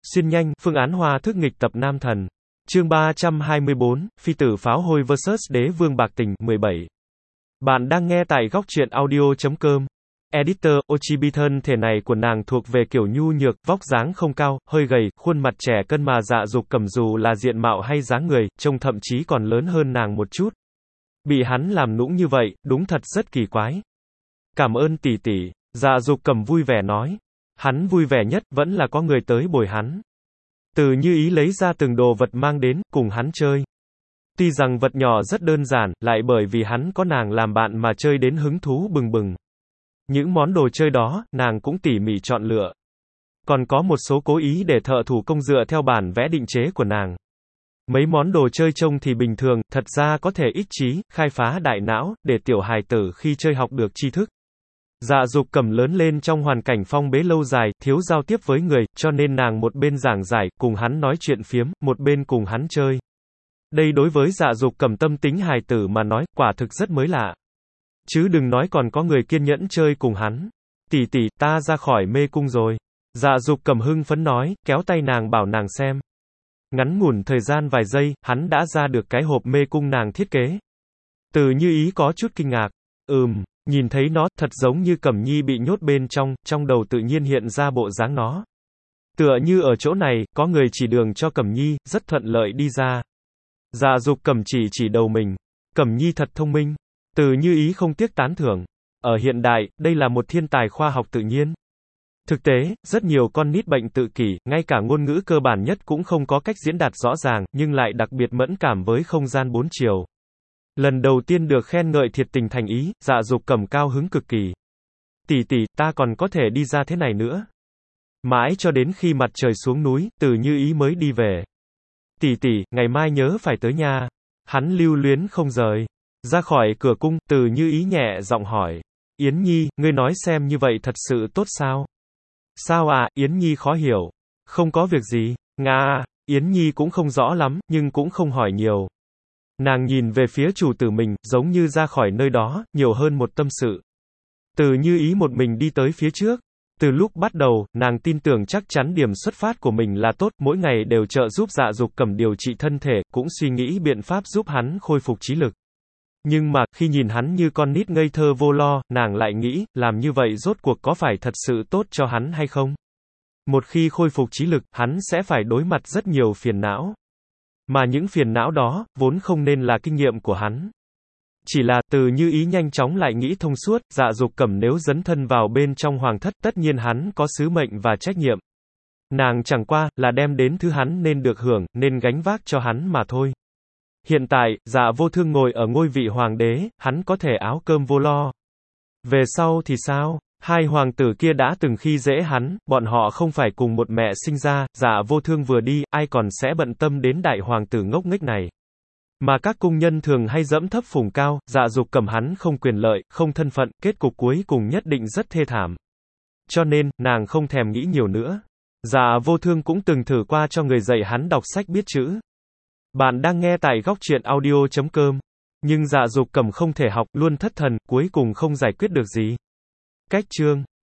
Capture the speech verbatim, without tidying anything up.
Xuyên nhanh, phương án hòa thức nghịch tập Nam Thần. Chương ba trăm hai mươi bốn, Phi tử pháo hôi versus Đế vương bạc tình, mười bảy. Bạn đang nghe tại góc truyện audio chấm com. Editor, Ochibi thân thể này của nàng thuộc về kiểu nhu nhược, vóc dáng không cao, hơi gầy, khuôn mặt trẻ cân mà Dạ Dục Cẩm dù là diện mạo hay dáng người, trông thậm chí còn lớn hơn nàng một chút. Bị hắn làm nũng như vậy, đúng thật rất kỳ quái. Cảm ơn tỷ tỷ, Dạ Dục Cẩm vui vẻ nói. Hắn vui vẻ nhất, vẫn là có người tới bồi hắn. Từ Như Ý lấy ra từng đồ vật mang đến, cùng hắn chơi. Tuy rằng vật nhỏ rất đơn giản, lại bởi vì hắn có nàng làm bạn mà chơi đến hứng thú bừng bừng. Những món đồ chơi đó, nàng cũng tỉ mỉ chọn lựa. Còn có một số cố ý để thợ thủ công dựa theo bản vẽ định chế của nàng. Mấy món đồ chơi trông thì bình thường, thật ra có thể ích trí, khai phá đại não, để tiểu hài tử khi chơi học được tri thức. Dạ Dục Cẩm lớn lên trong hoàn cảnh phong bế lâu dài, thiếu giao tiếp với người, cho nên nàng một bên giảng giải, cùng hắn nói chuyện phiếm, một bên cùng hắn chơi. Đây đối với Dạ Dục Cẩm tâm tính hài tử mà nói, quả thực rất mới lạ. Chứ đừng nói còn có người kiên nhẫn chơi cùng hắn. Tỷ tỷ, ta ra khỏi mê cung rồi. Dạ Dục Cẩm hưng phấn nói, kéo tay nàng bảo nàng xem. Ngắn ngủn thời gian vài giây, hắn đã ra được cái hộp mê cung nàng thiết kế. Từ Như Ý có chút kinh ngạc. Ừm, nhìn thấy nó, thật giống như Cẩm Nhi bị nhốt bên trong, trong đầu tự nhiên hiện ra bộ dáng nó. Tựa như ở chỗ này, có người chỉ đường cho Cẩm Nhi, rất thuận lợi đi ra. Dạ Dục Cẩm chỉ chỉ đầu mình. Cẩm Nhi thật thông minh. Từ Như Ý không tiếc tán thưởng. Ở hiện đại, đây là một thiên tài khoa học tự nhiên. Thực tế, rất nhiều con nít bệnh tự kỷ, ngay cả ngôn ngữ cơ bản nhất cũng không có cách diễn đạt rõ ràng, nhưng lại đặc biệt mẫn cảm với không gian bốn chiều. Lần đầu tiên được khen ngợi thiệt tình thành ý, Dạ Dục Cẩm cao hứng cực kỳ. Tỷ tỷ, ta còn có thể đi ra thế này nữa. Mãi cho đến khi mặt trời xuống núi, Từ Như Ý mới đi về. Tỷ tỷ, ngày mai nhớ phải tới nha. Hắn lưu luyến không rời. Ra khỏi cửa cung, Từ Như Ý nhẹ giọng hỏi. Yến Nhi, ngươi nói xem như vậy thật sự tốt sao? Sao à, Yến Nhi khó hiểu. Không có việc gì. Nga, Yến Nhi cũng không rõ lắm, nhưng cũng không hỏi nhiều. Nàng nhìn về phía chủ tử mình, giống như ra khỏi nơi đó, nhiều hơn một tâm sự. Từ Như Ý một mình đi tới phía trước. Từ lúc bắt đầu, nàng tin tưởng chắc chắn điểm xuất phát của mình là tốt, mỗi ngày đều trợ giúp Dạ Dục Cẩm điều trị thân thể, cũng suy nghĩ biện pháp giúp hắn khôi phục trí lực. Nhưng mà, khi nhìn hắn như con nít ngây thơ vô lo, nàng lại nghĩ, làm như vậy rốt cuộc có phải thật sự tốt cho hắn hay không? Một khi khôi phục trí lực, hắn sẽ phải đối mặt rất nhiều phiền não. Mà những phiền não đó, vốn không nên là kinh nghiệm của hắn. Chỉ là, Từ Như Ý nhanh chóng lại nghĩ thông suốt, Dạ Dục Cẩm nếu dấn thân vào bên trong hoàng thất, tất nhiên hắn có sứ mệnh và trách nhiệm. Nàng chẳng qua, là đem đến thứ hắn nên được hưởng, nên gánh vác cho hắn mà thôi. Hiện tại, Dạ Vô Thương ngồi ở ngôi vị hoàng đế, hắn có thể áo cơm vô lo. Về sau thì sao? Hai hoàng tử kia đã từng khi dễ hắn, bọn họ không phải cùng một mẹ sinh ra, Dạ Vô Thương vừa đi, ai còn sẽ bận tâm đến đại hoàng tử ngốc nghếch này. Mà các cung nhân thường hay dẫm thấp phủng cao, Dạ Dục Cẩm hắn không quyền lợi, không thân phận, kết cục cuối cùng nhất định rất thê thảm. Cho nên, nàng không thèm nghĩ nhiều nữa. Dạ Vô Thương cũng từng thử qua cho người dạy hắn đọc sách biết chữ. Bạn đang nghe tại góc truyện audio chấm com. Nhưng Dạ Dục Cẩm không thể học, luôn thất thần, cuối cùng không giải quyết được gì. Cách chương